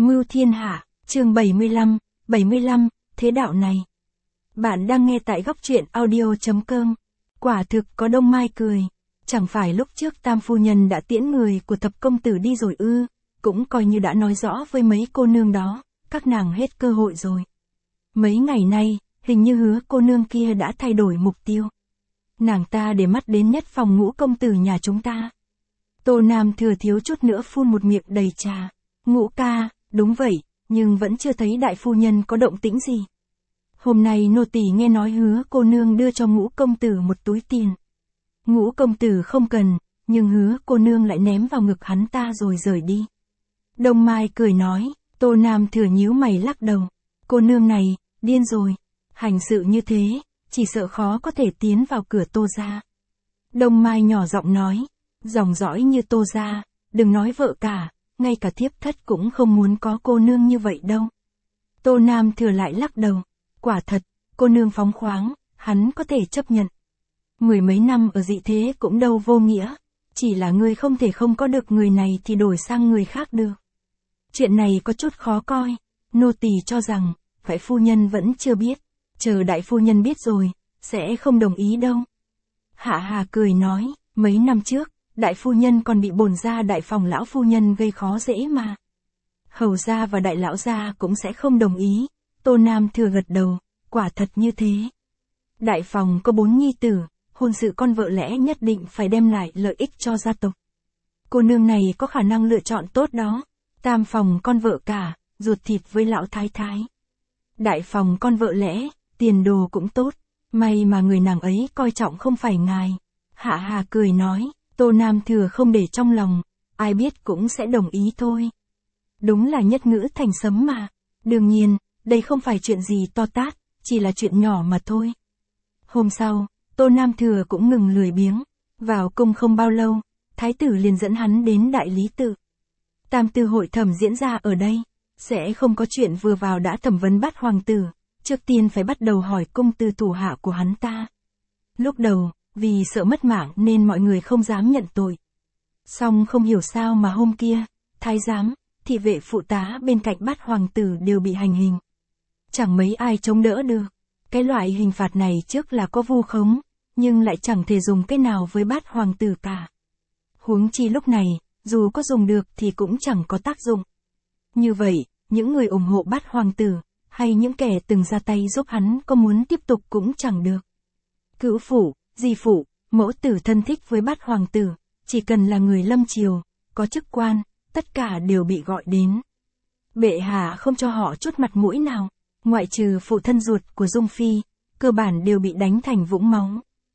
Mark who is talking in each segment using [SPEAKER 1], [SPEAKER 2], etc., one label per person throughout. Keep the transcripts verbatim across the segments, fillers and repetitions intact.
[SPEAKER 1] Mưu thiên hạ, chương bảy mươi lăm, bảy mươi lăm, thế đạo này. Bạn đang nghe tại góc truyện audio chấm com. Quả thực có đông mai cười. Chẳng phải lúc trước tam phu nhân đã tiễn người của thập công tử đi rồi ư, cũng coi như đã nói rõ với mấy cô nương đó, các nàng hết cơ hội rồi. Mấy ngày nay, hình như hứa cô nương kia đã thay đổi mục tiêu. Nàng ta để mắt đến nhất phòng Ngũ công tử nhà chúng ta. Tô Nam Thừa thiếu chút nữa phun một miệng đầy trà. Ngũ ca, đúng vậy, nhưng vẫn chưa thấy đại phu nhân có động tĩnh gì. Hôm nay nô tỳ nghe nói hứa cô nương đưa cho Ngũ công tử một túi tiền. Ngũ công tử không cần, nhưng hứa cô nương lại ném vào ngực hắn ta rồi rời đi. Đông Mai cười nói, Tô Nam Thừa nhíu mày lắc đầu. Cô nương này, điên rồi. Hành sự như thế, chỉ sợ khó có thể tiến vào cửa Tô gia. Đông Mai nhỏ giọng nói, dòng dõi như Tô gia, đừng nói vợ cả, ngay cả thiếp thất cũng không muốn có cô nương như vậy đâu. Tô Nam Thừa lại lắc đầu, quả thật, cô nương phóng khoáng, hắn có thể chấp nhận. Mười mấy năm ở dị thế cũng đâu vô nghĩa, chỉ là ngươi không thể không có được người này thì đổi sang người khác được. Chuyện này có chút khó coi, nô tỳ cho rằng, phải phu nhân vẫn chưa biết, chờ đại phu nhân biết rồi, sẽ không đồng ý đâu. Hạ Hà cười nói, mấy năm trước, đại phu nhân còn bị bổn gia đại phòng lão phu nhân gây khó dễ mà. Hầu gia và đại lão gia cũng sẽ không đồng ý. Tô Nam Thừa gật đầu, quả thật như thế. Đại phòng có bốn nhi tử, hôn sự con vợ lẽ nhất định phải đem lại lợi ích cho gia tộc. Cô nương này có khả năng lựa chọn tốt đó. Tam phòng con vợ cả, ruột thịt với lão thái thái. Đại phòng con vợ lẽ, tiền đồ cũng tốt, may mà người nàng ấy coi trọng không phải ngài. Hạ Hà cười nói, Tô Nam Thừa không để trong lòng, ai biết cũng sẽ đồng ý thôi. Đúng là nhất ngữ thành sấm mà. Đương nhiên, đây không phải chuyện gì to tát, chỉ là chuyện nhỏ mà thôi. Hôm sau, Tô Nam Thừa cũng ngừng lười biếng. Vào cung không bao lâu, thái tử liền dẫn hắn đến đại lý tự. Tam tư hội thẩm diễn ra ở đây, sẽ không có chuyện vừa vào đã thẩm vấn bắt hoàng tử, trước tiên phải bắt đầu hỏi cung tư thủ hạ của hắn ta. Lúc đầu, vì sợ mất mạng nên mọi người không dám nhận tội. Song không hiểu sao mà hôm kia, thái giám, thị vệ phụ tá bên cạnh bát hoàng tử đều bị hành hình. Chẳng mấy ai chống đỡ được. Cái loại hình phạt này trước là có vu khống, nhưng lại chẳng thể dùng cái nào với bát hoàng tử cả. Huống chi lúc này, dù có dùng được thì cũng chẳng có tác dụng. Như vậy, những người ủng hộ bát hoàng tử, hay những kẻ từng ra tay giúp hắn có muốn tiếp tục cũng chẳng được. Cữu phụ, di phụ, mẫu tử thân thích với bát hoàng tử, chỉ cần là người lâm triều, có chức quan, tất cả đều bị gọi đến. Bệ hạ không cho họ chút mặt mũi nào, ngoại trừ phụ thân ruột của Dung Phi, cơ bản đều bị đánh thành vũng máu.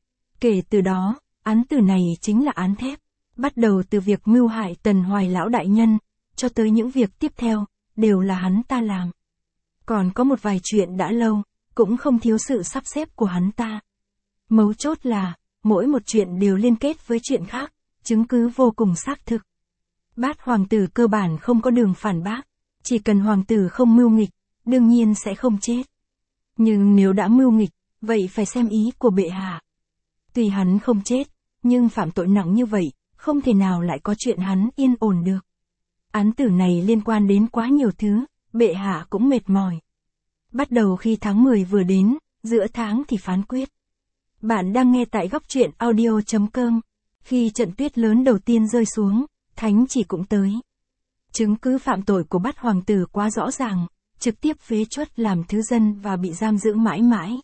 [SPEAKER 1] Kể từ đó, án tử này chính là án thép, bắt đầu từ việc mưu hại Tần Hoài lão đại nhân, cho tới những việc tiếp theo, đều là hắn ta làm. Còn có một vài chuyện đã lâu, cũng không thiếu sự sắp xếp của hắn ta. Mấu chốt là, mỗi một chuyện đều liên kết với chuyện khác, chứng cứ vô cùng xác thực. Bát hoàng tử cơ bản không có đường phản bác, chỉ cần hoàng tử không mưu nghịch, đương nhiên sẽ không chết. Nhưng nếu đã mưu nghịch, vậy phải xem ý của bệ hạ. Tuy hắn không chết, nhưng phạm tội nặng như vậy, không thể nào lại có chuyện hắn yên ổn được. Án tử này liên quan đến quá nhiều thứ, bệ hạ cũng mệt mỏi. Bắt đầu khi tháng mười vừa đến, giữa tháng thì phán quyết. Bạn đang nghe tại góc truyện audio chấm com. Khi trận tuyết lớn đầu tiên rơi xuống, thánh chỉ cũng tới. Chứng cứ phạm tội của bát hoàng tử quá rõ ràng, trực tiếp phế truất làm thứ dân và bị giam giữ mãi mãi.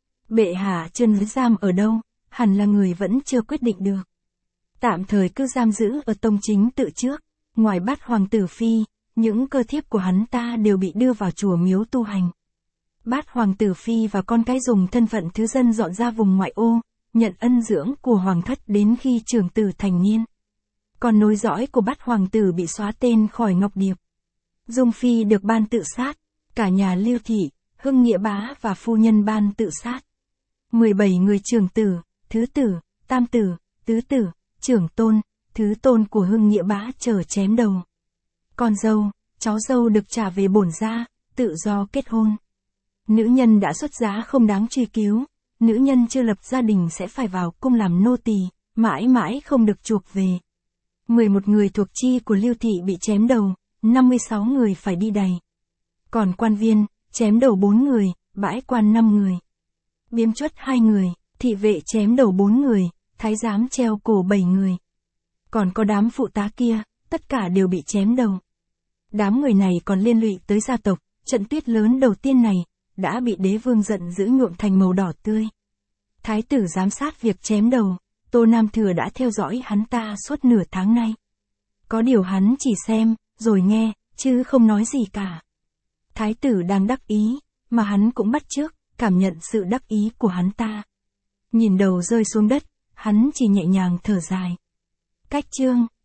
[SPEAKER 1] Bệ hạ chân giam ở đâu, hẳn là người vẫn chưa quyết định được. Tạm thời cứ giam giữ ở tông chính tự trước, ngoài bát hoàng tử phi, những cơ thiếp của hắn ta đều bị đưa vào chùa miếu tu hành. Bát hoàng tử phi và con cái dùng thân phận thứ dân dọn ra vùng ngoại ô, nhận ân dưỡng của hoàng thất đến khi trưởng tử thành niên. Còn nối dõi của bát hoàng tử bị xóa tên khỏi Ngọc Điệp. Dung Phi được ban tự sát, cả nhà Lưu Thị, Hưng Nghĩa Bá và phu nhân ban tự sát. mười bảy người trưởng tử, thứ tử, tam tử, tứ tử, trưởng tôn, thứ tôn của Hưng Nghĩa Bá chờ chém đầu. Con dâu, cháu dâu được trả về bổn gia, tự do kết hôn. Nữ nhân đã xuất giá không đáng truy cứu, nữ nhân chưa lập gia đình sẽ phải vào cung làm nô tỳ, mãi mãi không được chuộc về. mười một người thuộc chi của Lưu Thị bị chém đầu, năm mươi sáu người phải đi đày. Còn quan viên, chém đầu bốn người, bãi quan năm người. Biếm chuất hai người, thị vệ chém đầu bốn người, thái giám treo cổ bảy người. Còn có đám phụ tá kia, tất cả đều bị chém đầu. Đám người này còn liên lụy tới gia tộc, trận tuyết lớn đầu tiên này, đã bị đế vương giận dữ nhuộm thành màu đỏ tươi. Thái tử giám sát việc chém đầu, Tô Nam Thừa đã theo dõi hắn ta suốt nửa tháng nay. Có điều hắn chỉ xem, rồi nghe, chứ không nói gì cả. Thái tử đang đắc ý, mà hắn cũng bắt chước, cảm nhận sự đắc ý của hắn ta. Nhìn đầu rơi xuống đất, hắn chỉ nhẹ nhàng thở dài. Cách chương